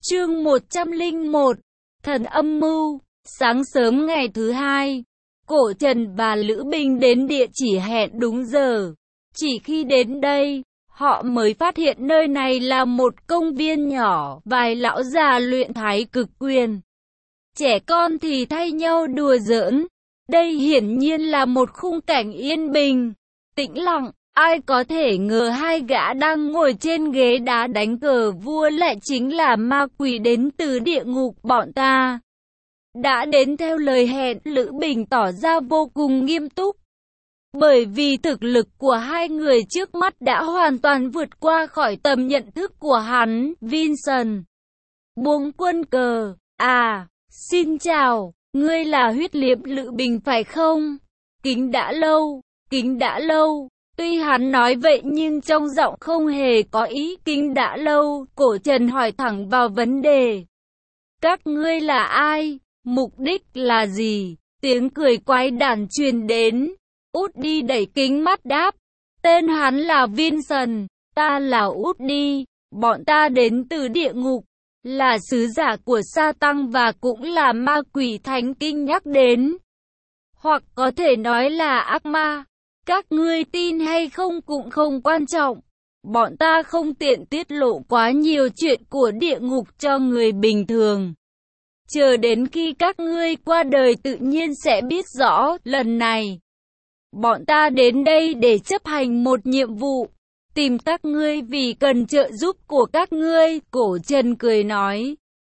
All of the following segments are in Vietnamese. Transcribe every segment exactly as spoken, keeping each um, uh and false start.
Chương một trăm lẻ một, Thần âm mưu. Sáng sớm ngày thứ hai, Cổ Trần và Lữ Bình đến địa chỉ hẹn đúng giờ. Chỉ khi đến đây, họ mới phát hiện nơi này là một công viên nhỏ, vài lão già luyện thái cực quyền. Trẻ con thì thay nhau đùa giỡn. Đây hiển nhiên là một khung cảnh yên bình, tĩnh lặng. Ai có thể ngờ hai gã đang ngồi trên ghế đá đánh cờ vua lại chính là ma quỷ đến từ địa ngục bọn ta. Đã đến theo lời hẹn, Lữ Bình tỏ ra vô cùng nghiêm túc. Bởi vì thực lực của hai người trước mắt đã hoàn toàn vượt qua khỏi tầm nhận thức của hắn. Vincent buông quân cờ. À, xin chào, ngươi là Huyết Liệp Lữ Bình phải không? Kính đã lâu, kính đã lâu. Tuy hắn nói vậy nhưng trong giọng không hề có ý kính đã lâu. Cổ Trần hỏi thẳng vào vấn đề. Các ngươi là ai? Mục đích là gì? Tiếng cười quái đản truyền đến. Út đi đẩy kính mắt đáp. Tên hắn là Vincent, ta là Út đi. Bọn ta đến từ địa ngục, là sứ giả của sa tăng và cũng là ma quỷ thánh kinh nhắc đến. Hoặc có thể nói là ác ma. Các ngươi tin hay không cũng không quan trọng. Bọn ta không tiện tiết lộ quá nhiều chuyện của địa ngục cho người bình thường. Chờ đến khi các ngươi qua đời tự nhiên sẽ biết rõ. Lần này, bọn ta đến đây để chấp hành một nhiệm vụ. Tìm các ngươi vì cần trợ giúp của các ngươi. Cổ Trần cười nói.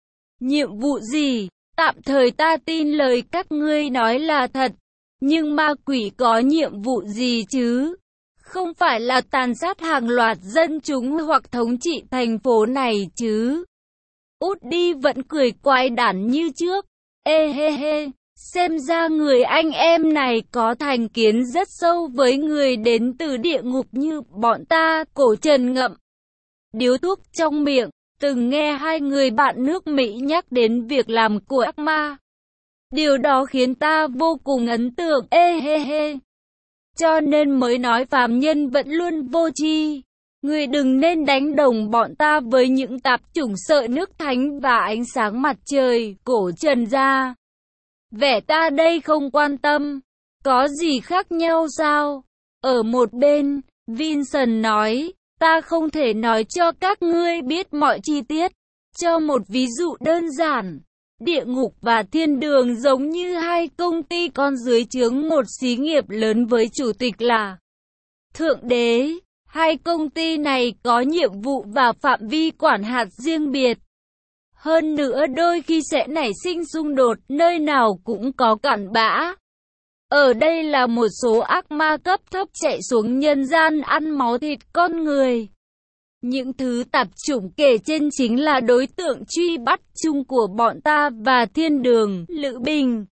Nhiệm vụ gì? Tạm thời ta tin lời các ngươi nói là thật. Nhưng ma quỷ có nhiệm vụ gì chứ? Không phải là tàn sát hàng loạt dân chúng hoặc thống trị thành phố này chứ? Út đi vẫn cười quái đản như trước. Ê hê hê, xem ra người anh em này có thành kiến rất sâu với người đến từ địa ngục như bọn ta. Cổ Trần ngậm điếu thuốc trong miệng, từng nghe hai người bạn nước Mỹ nhắc đến việc làm của ác ma. Điều đó khiến ta vô cùng ấn tượng. Ê hê hê. Cho nên mới nói phàm nhân vẫn luôn vô tri. Người đừng nên đánh đồng bọn ta với những tạp chủng sợ nước thánh và ánh sáng mặt trời. Cổ Trần ra vẻ ta đây không quan tâm. Có gì khác nhau sao? Ở một bên, Vincent nói, ta không thể nói cho các ngươi biết mọi chi tiết. Cho một ví dụ đơn giản. Địa ngục và thiên đường giống như hai công ty con dưới trướng một xí nghiệp lớn với chủ tịch là Thượng Đế. Hai công ty này có nhiệm vụ và phạm vi quản hạt riêng biệt. Hơn nữa đôi khi sẽ nảy sinh xung đột, nơi nào cũng có cặn bã. Ở đây là một số ác ma cấp thấp chạy xuống nhân gian ăn máu thịt con người. Những thứ tạp chủng kể trên chính là đối tượng truy bắt chung của bọn ta và thiên đường. Lữ Bình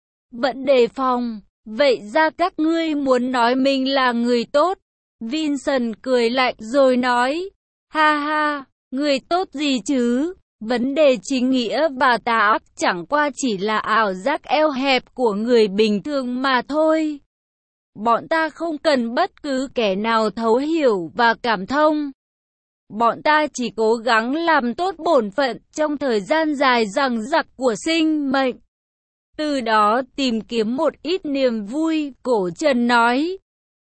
vẫn đề phòng. Vậy ra các ngươi muốn nói mình là người tốt? Vincent cười lạnh rồi nói. Ha ha, người tốt gì chứ? Vấn đề chính nghĩa và tà ác chẳng qua chỉ là ảo giác eo hẹp của người bình thường mà thôi. Bọn ta không cần bất cứ kẻ nào thấu hiểu và cảm thông. Bọn ta chỉ cố gắng làm tốt bổn phận trong thời gian dài dằng dặc của sinh mệnh. Từ đó tìm kiếm một ít niềm vui. Cổ Trần nói.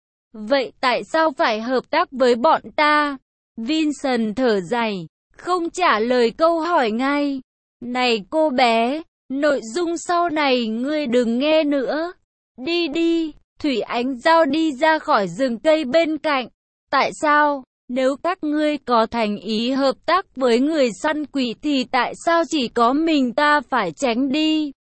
Vậy tại sao phải hợp tác với bọn ta? Vincent thở dài, không trả lời câu hỏi ngay. Này cô bé, nội dung sau này ngươi đừng nghe nữa. Đi đi, Thủy Ánh Giao đi ra khỏi rừng cây bên cạnh. Tại sao? Nếu các ngươi có thành ý hợp tác với người săn quỷ thì tại sao chỉ có mình ta phải tránh đi?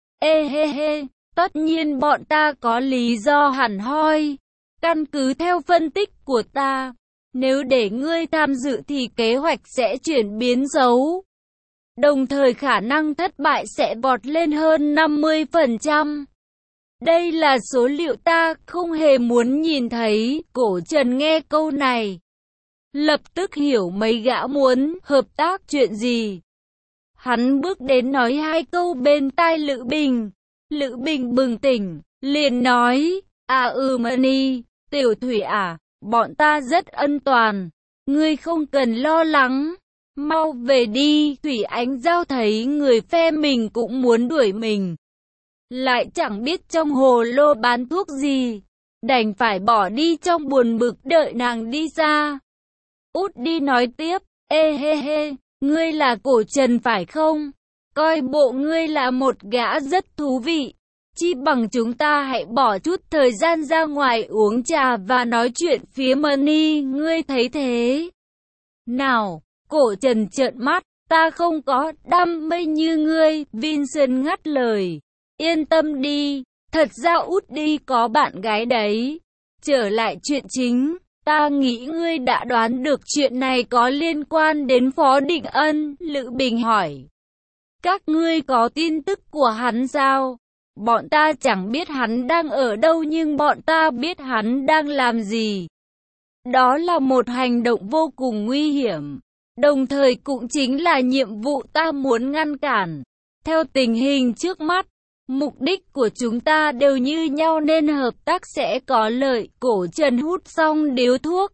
Ê hê hê, tất nhiên bọn ta có lý do hẳn hoi. Căn cứ theo phân tích của ta, nếu để ngươi tham dự thì kế hoạch sẽ chuyển biến xấu. Đồng thời khả năng thất bại sẽ vọt lên hơn năm mươi phần trăm. Đây là số liệu ta không hề muốn nhìn thấy. Cổ Trần nghe câu này, lập tức hiểu mấy gã muốn hợp tác chuyện gì. Hắn bước đến nói hai câu bên tai Lữ Bình. Lữ Bình bừng tỉnh, liền nói, à ừ Mani, Tiểu Thủy à, bọn ta rất an toàn, ngươi không cần lo lắng. Mau về đi, Thủy Ánh Giao thấy người phe mình cũng muốn đuổi mình. Lại chẳng biết trong hồ lô bán thuốc gì. Đành phải bỏ đi trong buồn bực đợi nàng đi xa. Út đi nói tiếp, ê hê hê, ngươi là Cổ Trần phải không? Coi bộ ngươi là một gã rất thú vị. Chi bằng chúng ta hãy bỏ chút thời gian ra ngoài uống trà và nói chuyện phía Money, ngươi thấy thế nào? Cổ Trần trợn mắt, ta không có đam mê như ngươi, Vincent ngắt lời. Yên tâm đi, thật ra Út đi có bạn gái đấy. Trở lại chuyện chính, ta nghĩ ngươi đã đoán được chuyện này có liên quan đến Phó Định Ân, Lữ Bình hỏi. Các ngươi có tin tức của hắn sao? Bọn ta chẳng biết hắn đang ở đâu nhưng bọn ta biết hắn đang làm gì. Đó là một hành động vô cùng nguy hiểm. Đồng thời cũng chính là nhiệm vụ ta muốn ngăn cản. Theo tình hình trước mắt, mục đích của chúng ta đều như nhau nên hợp tác sẽ có lợi. Cổ Trần hút xong điếu thuốc,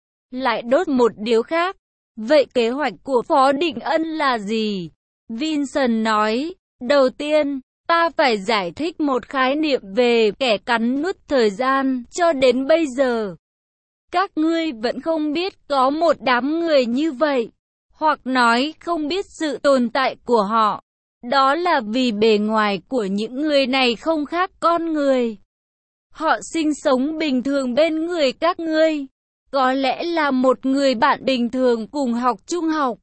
lại đốt một điếu khác. Vậy kế hoạch của Phó Định Ân là gì? Vincent nói, đầu tiên, ta phải giải thích một khái niệm về kẻ cắn nuốt thời gian. Cho đến bây giờ, các ngươi vẫn không biết có một đám người như vậy, hoặc nói không biết sự tồn tại của họ. Đó là vì bề ngoài của những người này không khác con người. Họ sinh sống bình thường bên người các ngươi. Có lẽ là một người bạn bình thường cùng học trung học.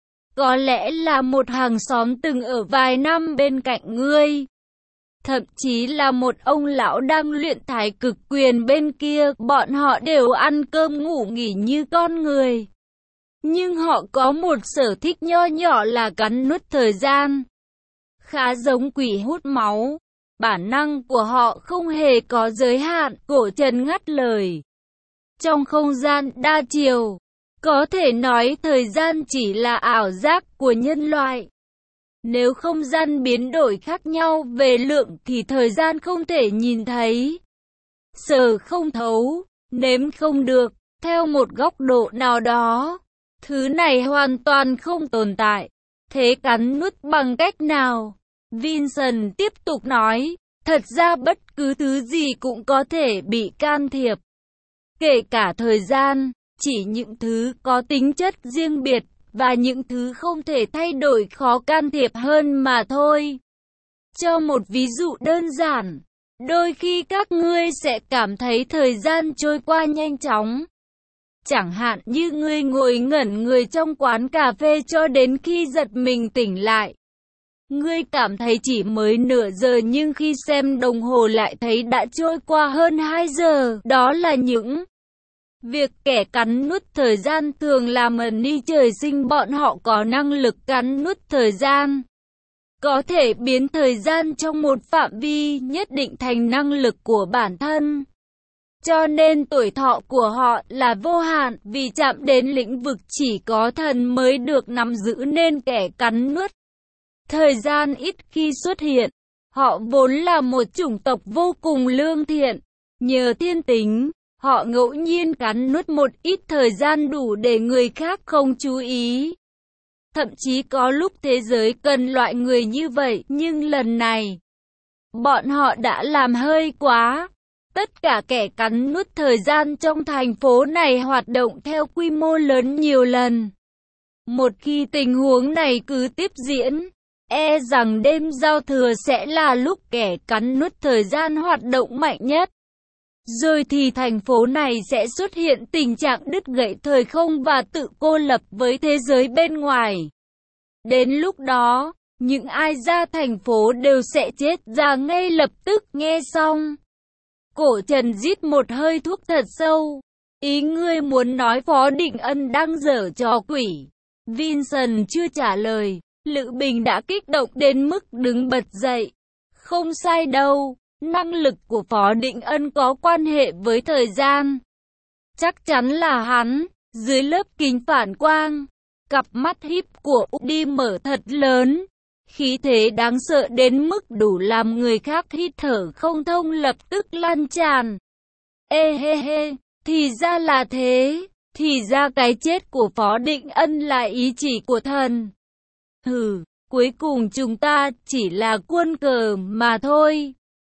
Có lẽ là một hàng xóm từng ở vài năm bên cạnh ngươi. Thậm chí là một ông lão đang luyện thái cực quyền bên kia. Bọn họ đều ăn cơm ngủ nghỉ như con người. Nhưng họ có một sở thích nho nhỏ là cắn nuốt thời gian. Khá giống quỷ hút máu. Bản năng của họ không hề có giới hạn. Cổ Trần ngắt lời. Trong không gian đa chiều, có thể nói thời gian chỉ là ảo giác của nhân loại. Nếu không gian biến đổi khác nhau về lượng thì thời gian không thể nhìn thấy. Sờ không thấu, nếm không được, theo một góc độ nào đó. Thứ này hoàn toàn không tồn tại. Thế cắn nuốt bằng cách nào? Vincent tiếp tục nói, thật ra bất cứ thứ gì cũng có thể bị can thiệp. Kể cả thời gian, chỉ những thứ có tính chất riêng biệt, và những thứ không thể thay đổi khó can thiệp hơn mà thôi. Cho một ví dụ đơn giản, đôi khi các ngươi sẽ cảm thấy thời gian trôi qua nhanh chóng. Chẳng hạn như ngươi ngồi ngẩn người trong quán cà phê cho đến khi giật mình tỉnh lại. Ngươi cảm thấy chỉ mới nửa giờ nhưng khi xem đồng hồ lại thấy đã trôi qua hơn hai giờ. Đó là những việc kẻ cắn nuốt thời gian thường làm. Money trời sinh bọn họ có năng lực cắn nuốt thời gian. Có thể biến thời gian trong một phạm vi nhất định thành năng lực của bản thân. Cho nên tuổi thọ của họ là vô hạn, vì chạm đến lĩnh vực chỉ có thần mới được nắm giữ nên kẻ cắn nuốt thời gian ít khi xuất hiện. Họ vốn là một chủng tộc vô cùng lương thiện. Nhờ thiên tính, họ ngẫu nhiên cắn nuốt một ít thời gian đủ để người khác không chú ý. Thậm chí có lúc thế giới cần loại người như vậy, nhưng lần này, bọn họ đã làm hơi quá. Tất cả kẻ cắn nuốt thời gian trong thành phố này hoạt động theo quy mô lớn nhiều lần. Một khi tình huống này cứ tiếp diễn, e rằng đêm giao thừa sẽ là lúc kẻ cắn nuốt thời gian hoạt động mạnh nhất. Rồi thì thành phố này sẽ xuất hiện tình trạng đứt gãy thời không và tự cô lập với thế giới bên ngoài. Đến lúc đó, những ai ra thành phố đều sẽ chết ra ngay lập tức. Nghe xong, Cổ Trần rít một hơi thuốc thật sâu. Ý ngươi muốn nói Phó Định Ân đang giở trò quỷ? Vincent chưa trả lời. Lữ Bình đã kích động đến mức đứng bật dậy. Không sai đâu, năng lực của Phó Định Ân có quan hệ với thời gian. Chắc chắn là hắn. Dưới lớp kính phản quang, cặp mắt híp của Udi mở thật lớn. Khí thế đáng sợ đến mức đủ làm người khác hít thở không thông lập tức lan tràn. Ê hê hê, thì ra là thế. Thì ra cái chết của Phó Định Ân là ý chỉ của thần. Hừ, cuối cùng chúng ta chỉ là quân cờ mà thôi.